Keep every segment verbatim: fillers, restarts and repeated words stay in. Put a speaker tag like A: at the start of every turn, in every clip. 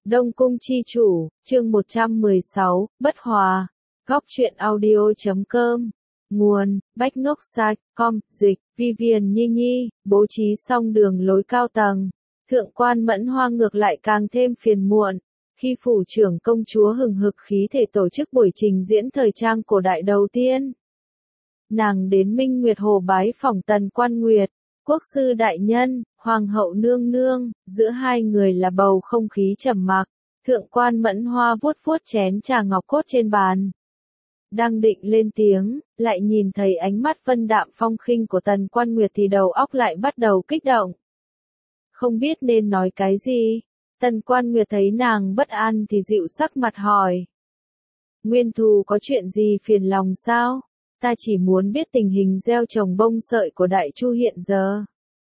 A: Đông Cung chi chủ, chương một trăm mười sáu, Bất Hòa. Góc truyện audio chấm com. Nguồn, Bách Ngốc Site, com, dịch, Vivian Nhi Nhi, bố trí xong đường lối cao tầng. Thượng quan Mẫn Hoa ngược lại càng thêm phiền muộn. Khi phủ trưởng công chúa hừng hực khí thể tổ chức buổi trình diễn thời trang cổ đại đầu tiên. Nàng đến Minh Nguyệt Hồ bái phỏng Tần Quan Nguyệt, quốc sư đại nhân, hoàng hậu nương nương, giữa hai người là bầu không khí trầm mặc. Thượng quan Mẫn Hoa vuốt vuốt chén trà ngọc cốt trên bàn. Đang định lên tiếng, lại nhìn thấy ánh mắt vân đạm phong khinh của Tần Quan Nguyệt thì đầu óc lại bắt đầu kích động. Không biết nên nói cái gì. Tần Quan Nguyệt thấy nàng bất an thì dịu sắc mặt hỏi. Nguyên Thù có chuyện gì phiền lòng sao? Ta chỉ muốn biết tình hình gieo trồng bông sợi của Đại Chu hiện giờ.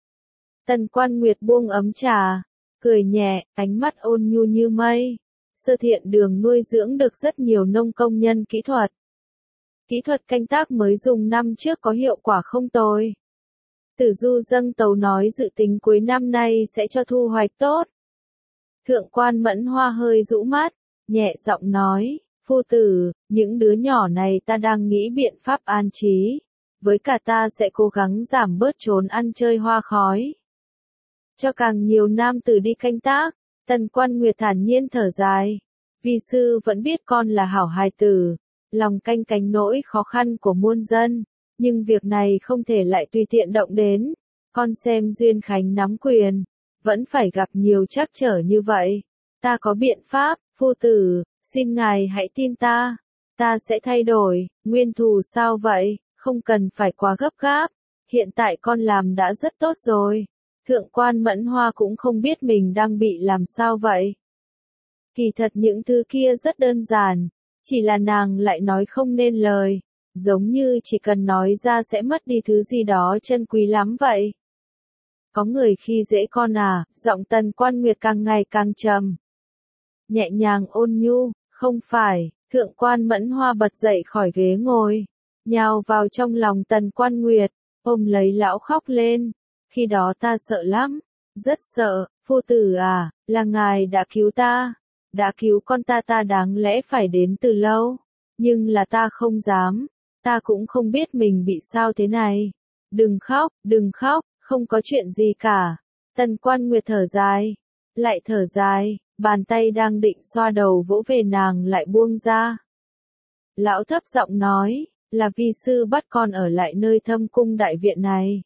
A: Tần Quan Nguyệt buông ấm trà, cười nhẹ, ánh mắt ôn nhu như mây. Sơ Thiện Đường nuôi dưỡng được rất nhiều nông công nhân kỹ thuật. Kỹ thuật canh tác mới dùng năm trước có hiệu quả không tồi. Tử Du dâng tấu nói dự tính cuối năm nay sẽ cho thu hoạch tốt. Thượng quan Mẫn Hoa hơi rũ mắt, nhẹ giọng nói, phu tử, những đứa nhỏ này ta đang nghĩ biện pháp an trí. Với cả ta sẽ cố gắng giảm bớt trốn ăn chơi hoa khói. Cho càng nhiều nam tử đi canh tác, Tần Quan Nguyệt thản nhiên thở dài. Vi sư vẫn biết con là hảo hài tử, lòng canh cánh nỗi khó khăn của muôn dân, nhưng việc này không thể lại tùy tiện động đến. Con xem Duyên Khánh nắm quyền, vẫn phải gặp nhiều trắc trở như vậy. Ta có biện pháp, phu tử, xin ngài hãy tin ta. Ta sẽ thay đổi. Nguyên Thù sao vậy, không cần phải quá gấp gáp. Hiện tại con làm đã rất tốt rồi. Thượng quan Mẫn Hoa cũng không biết mình đang bị làm sao vậy. Kỳ thật những thứ kia rất đơn giản, chỉ là nàng lại nói không nên lời, giống như chỉ cần nói ra sẽ mất đi thứ gì đó chân quý lắm vậy. Có người khi dễ con à, giọng Tần Quan Nguyệt càng ngày càng trầm. Nhẹ nhàng ôn nhu, không phải, thượng quan Mẫn Hoa bật dậy khỏi ghế ngồi, nhào vào trong lòng Tần Quan Nguyệt, ôm lấy lão khóc lên. Khi đó ta sợ lắm, rất sợ, phu tử à, là ngài đã cứu ta, đã cứu con ta ta đáng lẽ phải đến từ lâu, nhưng là ta không dám, ta cũng không biết mình bị sao thế này. Đừng khóc, đừng khóc, không có chuyện gì cả. Tần Quan Nguyệt thở dài, lại thở dài, bàn tay đang định xoa đầu vỗ về nàng lại buông ra. Lão thấp giọng nói, là vi sư bắt con ở lại nơi Thâm Cung đại viện này.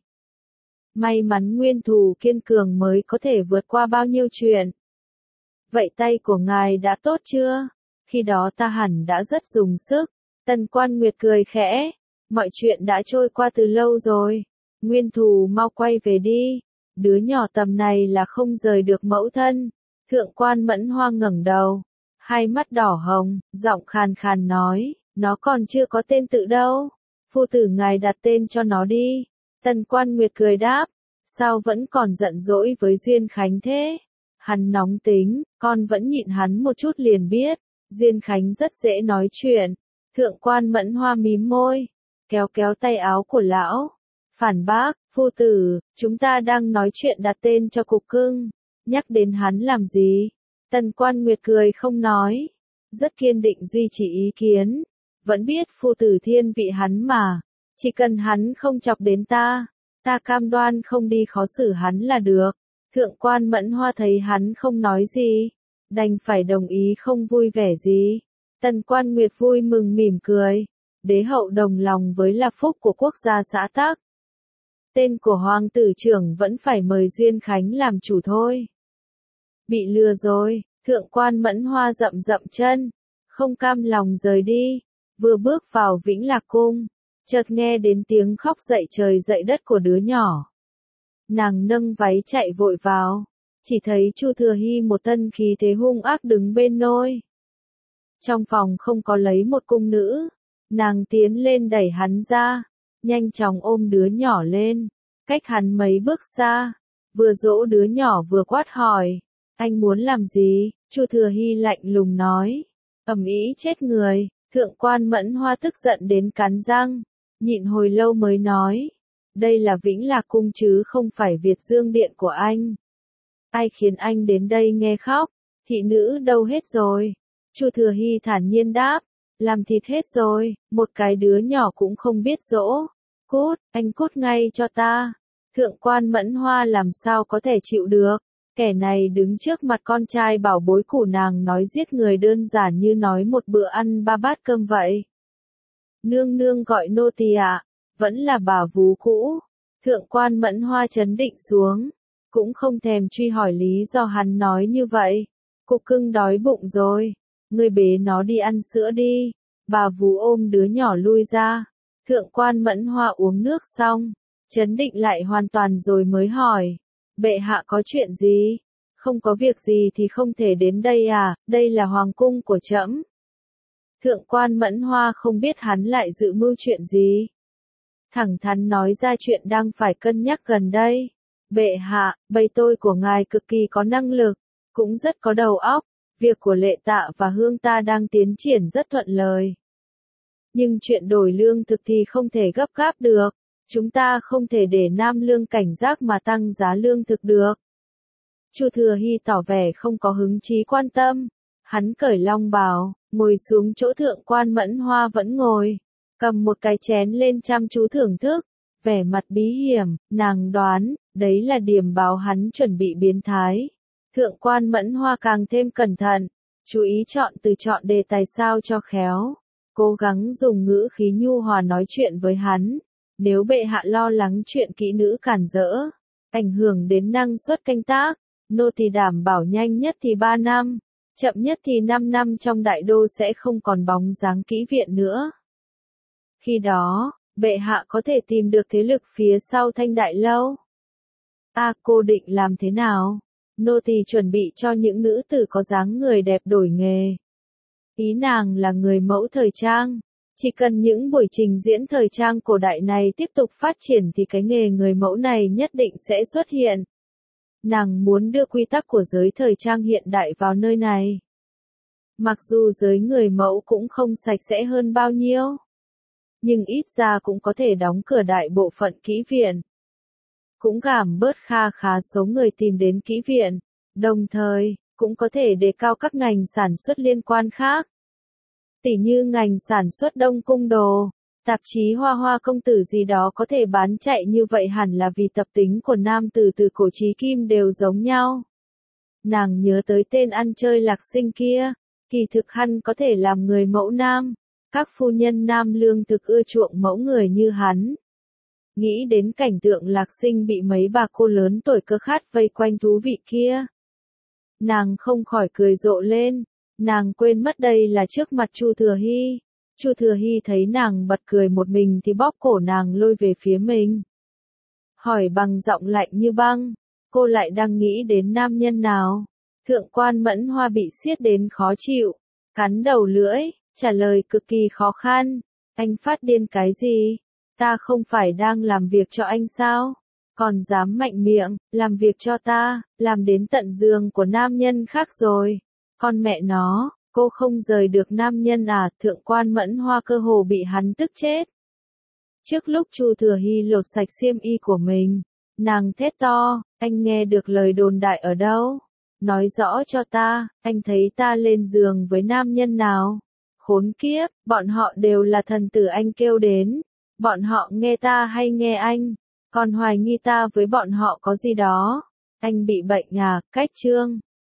A: May mắn Nguyên Thù kiên cường mới có thể vượt qua bao nhiêu chuyện. Vậy tay của ngài đã tốt chưa? Khi đó ta hẳn đã rất dùng sức. Tần Quan Nguyệt cười khẽ. Mọi chuyện đã trôi qua từ lâu rồi. Nguyên Thù mau quay về đi. Đứa nhỏ tầm này là không rời được mẫu thân. Thượng quan Mẫn Hoa ngẩng đầu. Hai mắt đỏ hồng, giọng khàn khàn nói. Nó còn chưa có tên tự đâu. Phu tử ngài đặt tên cho nó đi. Tần Quan Nguyệt cười đáp, sao vẫn còn giận dỗi với Duyên Khánh thế? Hắn nóng tính, con vẫn nhịn hắn một chút liền biết. Duyên Khánh rất dễ nói chuyện. Thượng quan Mẫn Hoa mím môi, kéo kéo tay áo của lão. Phản bác, phu tử, chúng ta đang nói chuyện đặt tên cho cục cưng. Nhắc đến hắn làm gì? Tần Quan Nguyệt cười không nói. Rất kiên định duy trì ý kiến. Vẫn biết phu tử thiên vị hắn mà. Chỉ cần hắn không chọc đến ta, ta cam đoan không đi khó xử hắn là được. Thượng quan Mẫn Hoa thấy hắn không nói gì, đành phải đồng ý không vui vẻ gì. Tần Quan Nguyệt vui mừng mỉm cười, đế hậu đồng lòng với là phúc của quốc gia xã tắc. Tên của hoàng tử trưởng vẫn phải mời Duyên Khánh làm chủ thôi. Bị lừa rồi, thượng quan Mẫn Hoa dậm dậm chân, không cam lòng rời đi, vừa bước vào Vĩnh Lạc Cung. Chợt nghe đến tiếng khóc dậy trời dậy đất của đứa nhỏ. Nàng nâng váy chạy vội vào, chỉ thấy Chu Thừa Hy một thân khí thế hung ác đứng bên nôi. Trong phòng không có lấy một cung nữ, nàng tiến lên đẩy hắn ra, nhanh chóng ôm đứa nhỏ lên, cách hắn mấy bước xa, vừa dỗ đứa nhỏ vừa quát hỏi, anh muốn làm gì? Chu Thừa Hy lạnh lùng nói, ầm ĩ chết người. Thượng quan Mẫn Hoa tức giận đến cắn răng. Nhịn hồi lâu mới nói, đây là Vĩnh Lạc Cung chứ không phải Việt Dương Điện của anh. Ai khiến anh đến đây nghe khóc, Thị nữ đâu hết rồi? Chu Thừa Hy thản nhiên đáp, làm thịt hết rồi, một cái đứa nhỏ cũng không biết dỗ. Cút, anh cút ngay cho ta. Thượng quan Mẫn Hoa làm sao có thể chịu được, kẻ này đứng trước mặt con trai bảo bối của nàng nói giết người đơn giản như nói một bữa ăn ba bát cơm vậy. Nương nương gọi nô tỳ ạ, vẫn là bà vú cũ. Thượng quan Mẫn Hoa trấn định xuống, cũng không thèm truy hỏi lý do hắn nói như vậy. Cục cưng đói bụng rồi, ngươi bế nó đi ăn sữa đi. Bà vú ôm đứa nhỏ lui ra. Thượng quan Mẫn Hoa uống nước xong, trấn định lại hoàn toàn rồi mới hỏi, bệ hạ có chuyện gì? Không có việc gì thì không thể đến đây à, đây là hoàng cung của trẫm. Thượng quan Mẫn Hoa không biết hắn lại dự mưu chuyện gì. Thẳng thắn nói ra chuyện đang phải cân nhắc gần đây. Bệ hạ, bầy tôi của ngài cực kỳ có năng lực, cũng rất có đầu óc, việc của Lệ Tạ và Hương ta đang tiến triển rất thuận lợi. Nhưng chuyện đổi lương thực thì không thể gấp gáp được, chúng ta không thể để Nam Lương cảnh giác mà tăng giá lương thực được. Chu Thừa Hy tỏ vẻ không có hứng chí quan tâm, hắn cởi long bào, ngồi xuống chỗ thượng quan Mẫn Hoa vẫn ngồi, cầm một cái chén lên chăm chú thưởng thức, vẻ mặt bí hiểm, nàng đoán, đấy là điểm báo hắn chuẩn bị biến thái. Thượng quan Mẫn Hoa càng thêm cẩn thận, chú ý chọn từ chọn đề tài sao cho khéo, cố gắng dùng ngữ khí nhu hòa nói chuyện với hắn. Nếu bệ hạ lo lắng chuyện kỹ nữ cản rỡ, ảnh hưởng đến năng suất canh tác, nô tỳ đảm bảo nhanh nhất thì ba năm, chậm nhất thì năm năm trong đại đô sẽ không còn bóng dáng kỹ viện nữa. Khi đó, bệ hạ có thể tìm được thế lực phía sau Thanh Đại Lâu. A à, cô định làm thế nào? Nô tỳ chuẩn bị cho những nữ tử có dáng người đẹp đổi nghề. Ý nàng là người mẫu thời trang. Chỉ cần những buổi trình diễn thời trang cổ đại này tiếp tục phát triển thì cái nghề người mẫu này nhất định sẽ xuất hiện. Nàng muốn đưa quy tắc của giới thời trang hiện đại vào nơi này. Mặc dù giới người mẫu cũng không sạch sẽ hơn bao nhiêu, nhưng ít ra cũng có thể đóng cửa đại bộ phận kỹ viện. Cũng giảm bớt kha khá số người tìm đến kỹ viện, đồng thời, cũng có thể đề cao các ngành sản xuất liên quan khác. Tỉ như ngành sản xuất đông cung đồ, tạp chí Hoa Hoa công tử gì đó có thể bán chạy như vậy hẳn là vì tập tính của nam tử từ cổ chí kim đều giống nhau. Nàng nhớ tới tên ăn chơi Lạc Sinh kia, kỳ thực hắn có thể làm người mẫu nam, các phu nhân Nam Lương thực ưa chuộng mẫu người như hắn. Nghĩ đến cảnh tượng Lạc Sinh bị mấy bà cô lớn tuổi cơ khát vây quanh thú vị kia, nàng không khỏi cười rộ lên. Nàng quên mất đây là trước mặt Chu Thừa Hy. Chu Thừa Hy thấy nàng bật cười một mình thì bóp cổ nàng lôi về phía mình. Hỏi bằng giọng lạnh như băng, cô lại đang nghĩ đến nam nhân nào? Thượng quan Mẫn Hoa bị siết đến khó chịu, cắn đầu lưỡi, trả lời cực kỳ khó khăn. Anh phát điên cái gì? Ta không phải đang làm việc cho anh sao? Còn dám mạnh miệng, làm việc cho ta, làm đến tận giường của nam nhân khác rồi. Con mẹ nó, cô không rời được nam nhân à? Thượng quan Mẫn Hoa cơ hồ bị hắn tức chết. Trước lúc Chu Thừa Hy lột sạch xiêm y của mình, nàng thét to, anh nghe được lời đồn đại ở đâu? Nói rõ cho ta, anh thấy ta lên giường với nam nhân nào? Khốn kiếp, bọn họ đều là thần tử anh kêu đến. Bọn họ nghe ta hay nghe anh? Còn hoài nghi ta với bọn họ có gì đó? Anh bị bệnh à? Cách chương